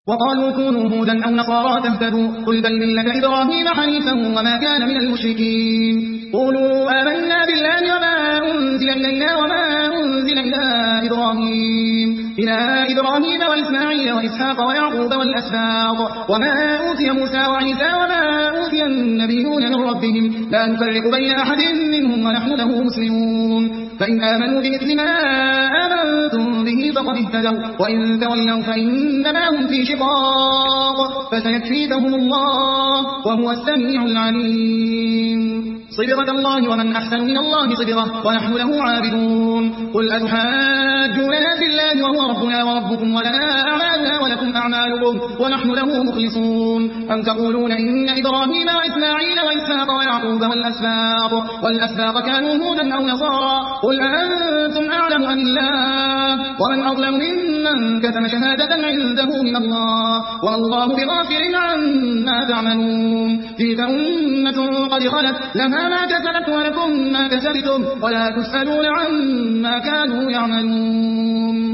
وقالوا كونوا هودا أو نصارى تهتدوا قل بل ملة إبراهيم حنيفا وما كان من المشركين قولوا آمنا بالله وما أنزل إلينا وما أنزل إلى إبراهيم وإسماعيل وإسحاق ويعقوب والأسباط وما أوتي موسى وعيسى وما أوتي النبيون من ربهم لا نفرق بين أحد منهم ونحن له مسلمون فإن آمنوا بمثل ما آمنتم به فقد اهتدوا وإن تولوا فإنما هم في شقاق فسيكفيكهم الله وهو السميع العليم صبغة الله ومن أحسن من الله صبغة ونحن له عابدون قل أتحاجوننا في الله وهو ربنا وربكم ولنا أعمالنا ولكم أعمالكم ونحن له مخلصون أم تقولون إن إبراهيم وإسماعيل وإسحاق ويعقوب والأسباط كانوا هودا أو نصارى قل أنتم أعلم أم الله ومن أظلم ممن كتم شهادة عنده من الله والله بغافل عما تعملون تلك أمة قد خلت لها ما كسبت ولكم ما كسبتم ولا تسألون عما كانوا يعملون